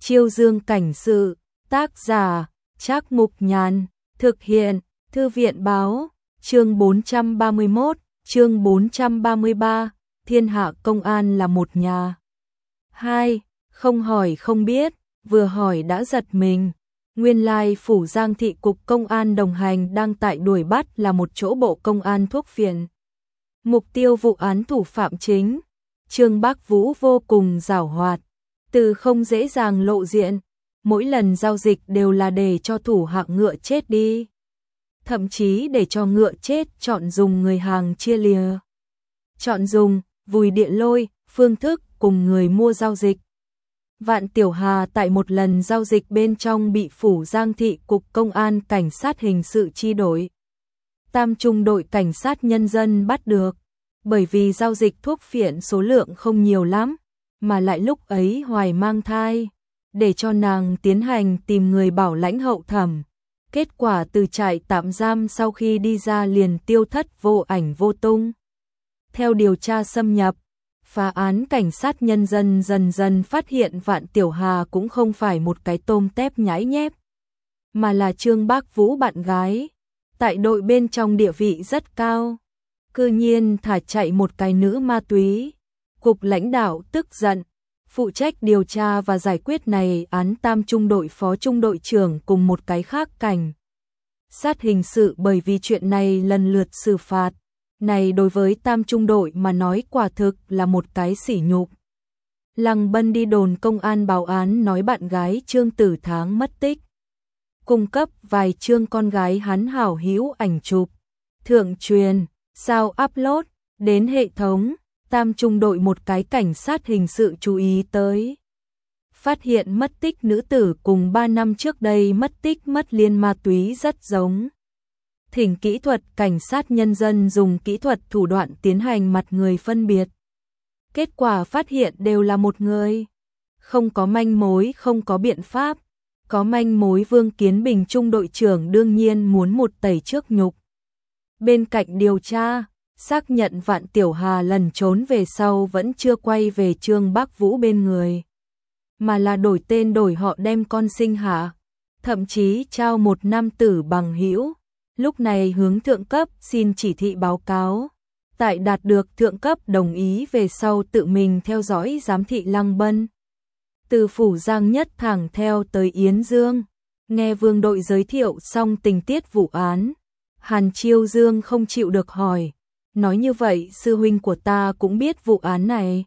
Chiêu Dương cảnh sự, tác giả, Trác Mục Nhàn, thực hiện, Thư viện báo, chương 431, chương 433, thiên hạ công an là một nhà. 2. Không hỏi không biết, vừa hỏi đã giật mình. Nguyên lai phủ Giang thị cục công an đồng hành đang tại đuổi bắt là một chỗ bộ công an thuốc phiện. Mục tiêu vụ án thủ phạm chính, Trương Bác Vũ vô cùng giảo hoạt, từ không dễ dàng lộ diện, mỗi lần giao dịch đều là để cho thủ hạng ngựa chết đi. Thậm chí để cho ngựa chết chọn dùng người hàng chia lìa. Chọn dùng, vùi địa lôi, phương thức cùng người mua giao dịch. Vạn Tiểu Hà tại một lần giao dịch bên trong bị phủ Giang thị cục công an cảnh sát hình sự chi đội Tam trung đội cảnh sát nhân dân bắt được, bởi vì giao dịch thuốc phiện số lượng không nhiều lắm, mà lại lúc ấy Hoài mang thai, để cho nàng tiến hành tìm người bảo lãnh hậu thẩm. Kết quả từ trại tạm giam sau khi đi ra liền tiêu thất vô ảnh vô tung. Theo điều tra xâm nhập, phá án cảnh sát nhân dân dần dần phát hiện Vạn Tiểu Hà cũng không phải một cái tôm tép nhãi nhép, mà là Trương Bác Vũ bạn gái, tại đội bên trong địa vị rất cao. Cư nhiên thả chạy một cái nữ ma túy. Cục lãnh đạo tức giận, phụ trách điều tra và giải quyết này án tam trung đội phó trung đội trưởng cùng một cái khác cảnh sát hình sự bởi vì chuyện này lần lượt xử phạt. Này đối với tam trung đội mà nói quả thực là một cái sỉ nhục. Lăng Bân đi đồn công an báo án nói bạn gái Trương Tử Tháng mất tích. Cung cấp vài chương con gái hắn hảo hữu ảnh chụp. Thượng truyền, sao upload đến hệ thống. Tam trung đội một cái cảnh sát hình sự chú ý tới. Phát hiện mất tích nữ tử cùng 3 năm trước đây mất tích mất liên ma túy rất giống. Thỉnh kỹ thuật cảnh sát nhân dân dùng kỹ thuật thủ đoạn tiến hành mặt người phân biệt. Kết quả phát hiện đều là một người. Không có manh mối, không có biện pháp. Có manh mối Vương Kiến Bình trung đội trưởng đương nhiên muốn một tẩy trước nhục. Bên cạnh điều tra, xác nhận Vạn Tiểu Hà lần trốn về sau vẫn chưa quay về Trương Bác Vũ bên người, mà là đổi tên đổi họ đem con sinh hạ, thậm chí trao một nam tử bằng hữu. Lúc này hướng thượng cấp xin chỉ thị báo cáo. Tại đạt được thượng cấp đồng ý về sau tự mình theo dõi giám thị Lăng Bân. Từ phủ Giang nhất thẳng theo tới Yến Dương. Nghe Vương đội giới thiệu xong tình tiết vụ án, Hàn Chiêu Dương không chịu được hỏi. Nói như vậy sư huynh của ta cũng biết vụ án này.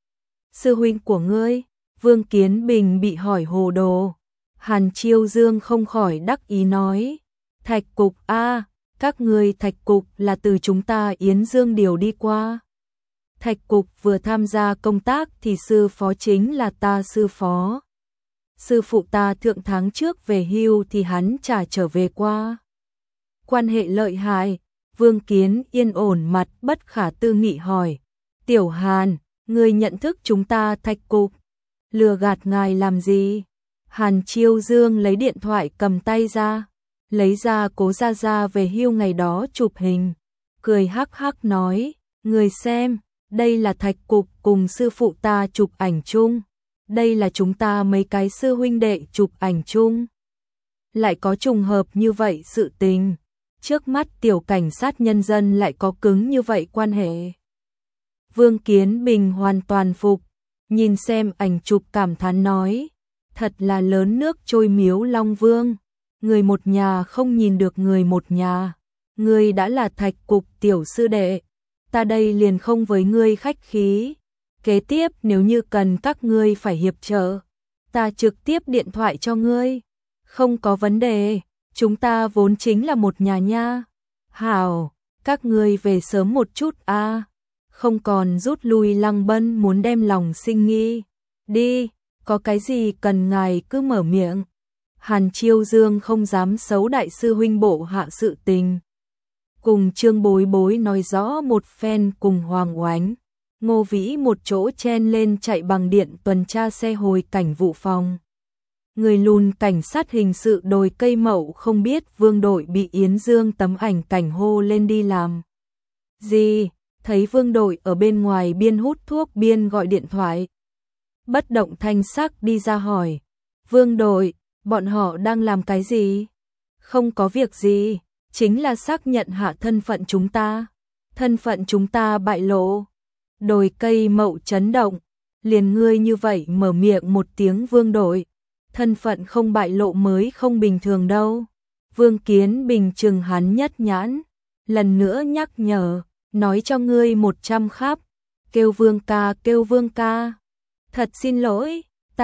Sư huynh của ngươi? Vương Kiến Bình bị hỏi hồ đồ. Hàn Chiêu Dương không khỏi đắc ý nói. Thạch cục a, các ngươi Thạch cục là từ chúng ta Yến Dương điều đi qua. Thạch cục vừa tham gia công tác thì sư phó chính là ta sư phó. Sư phụ ta thượng tháng trước về hưu thì hắn chả trở về qua. Quan hệ lợi hại. Vương Kiến yên ổn mặt bất khả tư nghị hỏi. Tiểu Hàn, ngươi nhận thức chúng ta Thạch cục. Lừa gạt ngài làm gì? Hàn Chiêu Dương lấy điện thoại cầm tay ra. Lấy ra Cố Gia Gia về hưu ngày đó chụp hình. Cười hắc hắc nói. Người xem, đây là Thạch cục cùng sư phụ ta chụp ảnh chung. Đây là chúng ta mấy cái sư huynh đệ chụp ảnh chung. Lại có trùng hợp như vậy sự tình. Trước mắt tiểu cảnh sát nhân dân lại có cứng như vậy quan hệ. Vương Kiến Bình hoàn toàn phục, nhìn xem ảnh chụp cảm thán nói, thật là lớn nước trôi miếu Long Vương, người một nhà không nhìn được người một nhà, ngươi đã là Thạch cục tiểu sư đệ, ta đây liền không với ngươi khách khí, kế tiếp nếu như cần các ngươi phải hiệp trợ, ta trực tiếp điện thoại cho ngươi, không có vấn đề. Chúng ta vốn chính là một nhà nha. Hảo, các ngươi về sớm một chút a. Không còn rút lui. Lăng Bân muốn đem lòng sinh nghi. Đi, có cái gì cần ngài cứ mở miệng. Hàn Chiêu Dương không dám xấu đại sư huynh bộ hạ sự tình. Cùng Trương Bối Bối nói rõ một phen cùng Hoàng Oánh. Ngô Vĩ một chỗ chen lên chạy bằng điện tuần tra xe hồi cảnh vụ phòng. Người lùn cảnh sát hình sự đồi cây mậu không biết Vương đội bị Yến Dương tấm ảnh cảnh hô lên đi làm gì, thấy Vương đội ở bên ngoài biên hút thuốc biên gọi điện thoại. Bất động thanh sắc đi ra hỏi, Vương đội, bọn họ đang làm cái gì? Không có việc gì, chính là xác nhận hạ thân phận chúng ta. Thân phận chúng ta bại lộ. Đồi cây mậu chấn động, liền ngươi như vậy mở miệng một tiếng Vương đội. Thân phận không bại lộ mới không bình thường đâu. Vương Kiến Bình trừng hắn nhất nhãn, lần nữa nhắc nhở, nói cho ngươi 100 khắp, kêu Vương ca, kêu Vương ca. Thật xin lỗi,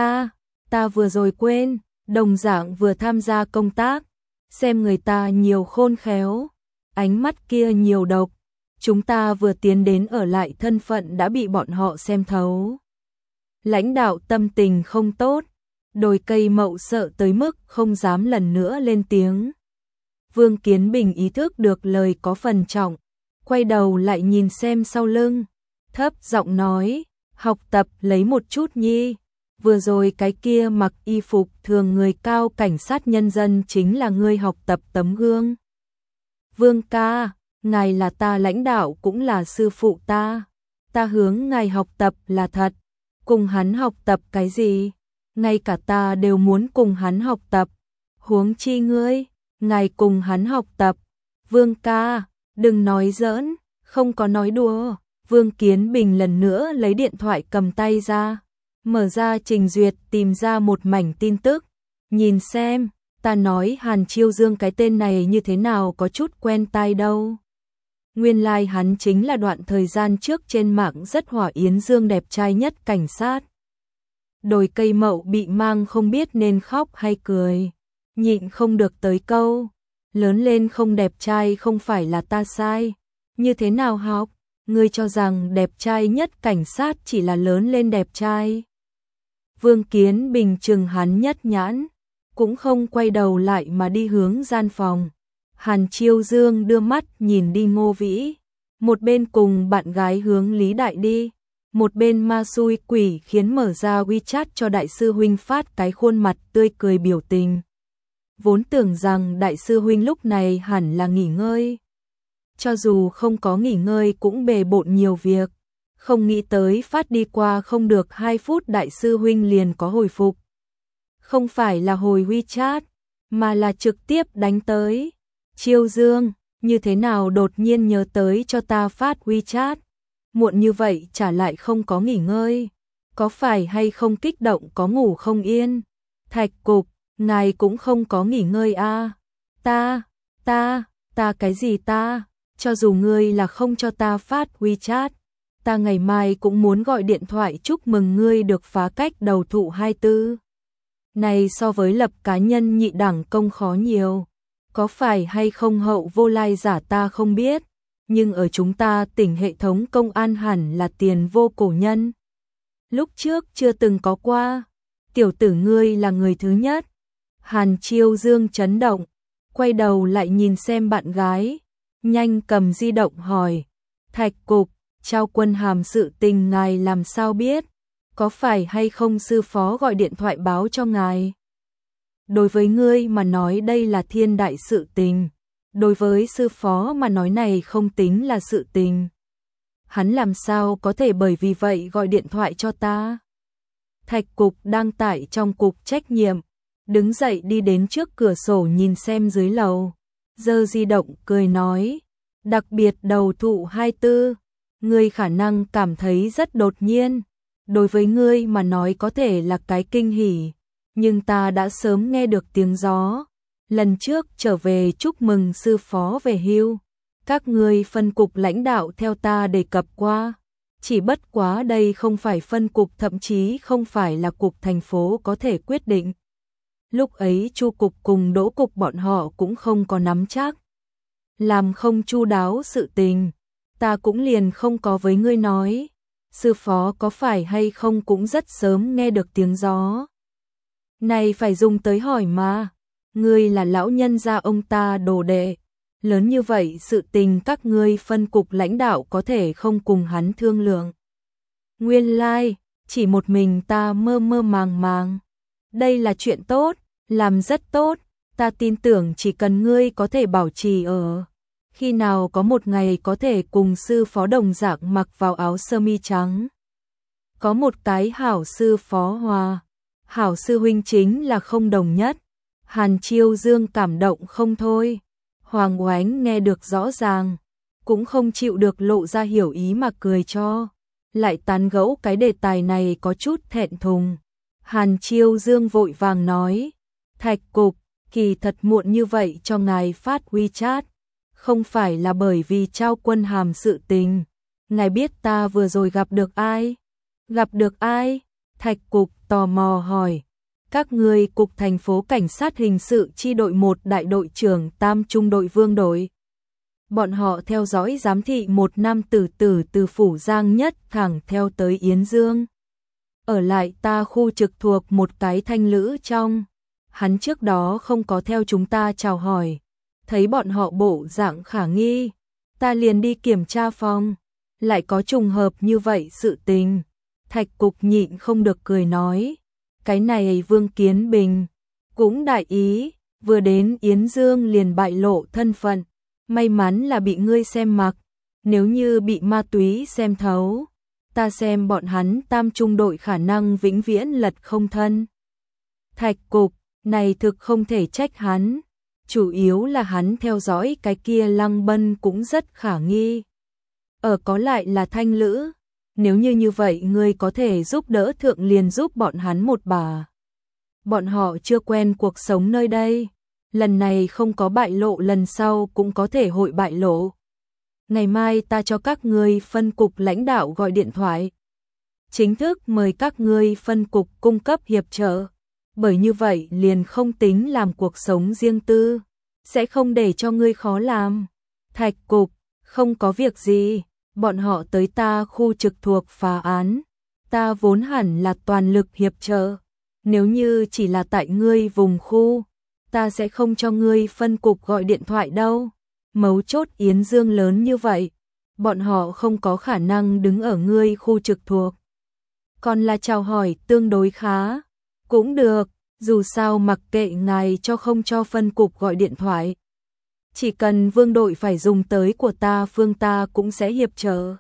ta vừa rồi quên, đồng dạng vừa tham gia công tác, xem người ta nhiều khôn khéo, ánh mắt kia nhiều độc, chúng ta vừa tiến đến ở lại thân phận đã bị bọn họ xem thấu. Lãnh đạo tâm tình không tốt, đồi cây mậu sợ tới mức không dám lần nữa lên tiếng. Vương Kiến Bình ý thức được lời có phần trọng, quay đầu lại nhìn xem sau lưng, thấp giọng nói, học tập lấy một chút nhi, vừa rồi cái kia mặc y phục thường người cao cảnh sát nhân dân chính là ngươi học tập tấm gương. Vương ca, ngài là ta lãnh đạo cũng là sư phụ ta hướng ngài học tập là thật, cùng hắn học tập cái gì, ngay cả ta đều muốn cùng hắn học tập, huống chi ngươi, ngài cùng hắn học tập. Vương ca, đừng nói giỡn, không có nói đùa. Vương Kiến Bình lần nữa lấy điện thoại cầm tay ra, mở ra trình duyệt tìm ra một mảnh tin tức, nhìn xem, ta nói Hàn Chiêu Dương cái tên này như thế nào có chút quen tai đâu. Nguyên lai hắn chính là đoạn thời gian trước trên mạng rất hỏa yến dương đẹp trai nhất cảnh sát. Đồi cây mậu bị mang không biết nên khóc hay cười, nhịn không được tới câu, lớn lên không đẹp trai không phải là ta sai, như thế nào học, ngươi cho rằng đẹp trai nhất cảnh sát chỉ là lớn lên đẹp trai. Vương Kiến Bình trừng hắn nhất nhãn, cũng không quay đầu lại mà đi hướng gian phòng. Hàn Chiêu Dương đưa mắt nhìn đi Ngô Vĩ, một bên cùng bạn gái hướng Lý Đại đi, một bên ma xui quỷ khiến mở ra WeChat cho đại sư huynh phát cái khuôn mặt tươi cười biểu tình. Vốn tưởng rằng đại sư huynh lúc này hẳn là nghỉ ngơi. Cho dù không có nghỉ ngơi cũng bề bộn nhiều việc, không nghĩ tới phát đi qua không được 2 phút đại sư huynh liền có hồi phục. Không phải là hồi WeChat, mà là trực tiếp đánh tới. Chiêu Dương, như thế nào đột nhiên nhớ tới cho ta phát WeChat? Muộn như vậy trả lại không có nghỉ ngơi, có phải hay không kích động có ngủ không yên? Thạch Cục, ngài cũng không có nghỉ ngơi à? Ta cái gì ta? Cho dù ngươi là không cho ta phát WeChat, ta ngày mai cũng muốn gọi điện thoại chúc mừng ngươi được phá cách đầu thụ 24. Này so với lập cá nhân nhị đẳng công khó nhiều, có phải hay không hậu vô lai giả ta không biết, nhưng ở chúng ta tỉnh hệ thống công an hẳn là tiền vô cổ nhân. Lúc trước chưa từng có qua, tiểu tử ngươi là người thứ nhất. Hàn Chiêu Dương chấn động, quay đầu lại nhìn xem bạn gái, nhanh cầm di động hỏi, Thạch Cục, trao quân hàm sự tình ngài làm sao biết, có phải hay không sư phó gọi điện thoại báo cho ngài? Đối với ngươi mà nói đây là thiên đại sự tình, đối với sư phó mà nói này không tính là sự tình. Hắn làm sao có thể bởi vì vậy gọi điện thoại cho ta? Thạch Cục đang tại trong cục trách nhiệm, đứng dậy đi đến trước cửa sổ nhìn xem dưới lầu, giơ di động cười nói, đặc biệt đầu thụ 24, ngươi khả năng cảm thấy rất đột nhiên, đối với ngươi mà nói có thể là cái kinh hỉ, nhưng ta đã sớm nghe được tiếng gió, lần trước trở về chúc mừng sư phó về hưu, các ngươi phân cục lãnh đạo theo ta đề cập qua, chỉ bất quá đây không phải phân cục, thậm chí không phải là cục thành phố có thể quyết định. Lúc ấy Chu cục cùng Đỗ cục bọn họ cũng không có nắm chắc, làm không chu đáo sự tình, ta cũng liền không có với ngươi nói. Sư phó có phải hay không cũng rất sớm nghe được tiếng gió. Này phải dùng tới hỏi mà, ngươi là lão nhân gia ông ta đồ đệ, lớn như vậy sự tình các ngươi phân cục lãnh đạo có thể không cùng hắn thương lượng. Nguyên lai, chỉ một mình ta mơ mơ màng màng. Đây là chuyện tốt, làm rất tốt, ta tin tưởng chỉ cần ngươi có thể bảo trì ở. Khi nào có một ngày có thể cùng sư phó đồng dạng mặc vào áo sơ mi trắng. Có một cái hảo sư phó hòa. Hảo sư huynh chính là không đồng nhất. Hàn Chiêu Dương cảm động không thôi. Hoàng Oánh nghe được rõ ràng, cũng không chịu được lộ ra hiểu ý mà cười cho. Lại tán gẫu cái đề tài này có chút thẹn thùng. Hàn Chiêu Dương vội vàng nói, Thạch Cục, kỳ thật muộn như vậy cho ngài phát WeChat, không phải là bởi vì trao quân hàm sự tình. Ngài biết ta vừa rồi gặp được ai? Gặp được ai? Thạch Cục tò mò hỏi. Các ngươi cục thành phố cảnh sát hình sự chi đội 1 đại đội trưởng Tam trung đội Vương đội. Bọn họ theo dõi giám thị một nam tử tử từ Phủ Giang Nhất thẳng theo tới Yến Dương. Ở lại ta khu trực thuộc một cái thanh lữ trong. Hắn trước đó không có theo chúng ta chào hỏi. Thấy bọn họ bộ dạng khả nghi. Ta liền đi kiểm tra phòng. Lại có trùng hợp như vậy sự tình. Thạch Cục nhịn không được cười nói. Cái này Vương Kiến Bình cũng đại ý. Vừa đến Yến Dương liền bại lộ thân phận. May mắn là bị ngươi xem mặc. Nếu như bị ma túy xem thấu, ta xem bọn hắn Tam trung đội khả năng vĩnh viễn lật không thân. Thạch Cục, này thực không thể trách hắn. Chủ yếu là hắn theo dõi cái kia Lăng Bân cũng rất khả nghi. Có lại là thanh lữ. Nếu như vậy ngươi có thể giúp đỡ thượng liền giúp bọn hắn một bà. Bọn họ chưa quen cuộc sống nơi đây. Lần này không có bại lộ, lần sau cũng có thể hội bại lộ. Ngày mai ta cho các ngươi phân cục lãnh đạo gọi điện thoại. Chính thức mời các ngươi phân cục cung cấp hiệp trợ. Bởi như vậy liền không tính làm cuộc sống riêng tư. Sẽ không để cho ngươi khó làm. Thạch Cục, không có việc gì. Bọn họ tới ta khu trực thuộc phá án. Ta vốn hẳn là toàn lực hiệp trợ. Nếu như chỉ là tại ngươi vùng khu, ta sẽ không cho ngươi phân cục gọi điện thoại đâu. Mấu chốt Yến Dương lớn như vậy, bọn họ không có khả năng đứng ở ngươi khu trực thuộc. Còn là chào hỏi tương đối khá, cũng được, dù sao mặc kệ ngài cho không cho phân cục gọi điện thoại. Chỉ cần Vương đội phải dùng tới của ta, phương ta cũng sẽ hiệp trợ.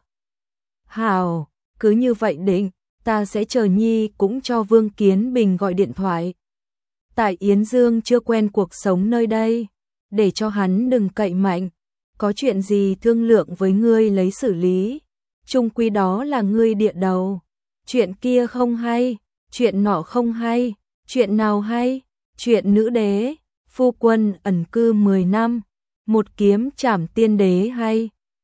Hảo, cứ như vậy định, ta sẽ chờ Nhi cũng cho Vương Kiến Bình gọi điện thoại. Tại Yến Dương chưa quen cuộc sống nơi đây, để cho hắn đừng cậy mạnh, có chuyện gì thương lượng với ngươi lấy xử lý, chung quy đó là ngươi địa đầu. Chuyện kia không hay, chuyện nọ không hay, chuyện nào hay, chuyện nữ đế, phu quân ẩn cư 10 năm, một kiếm trảm tiên đế hay.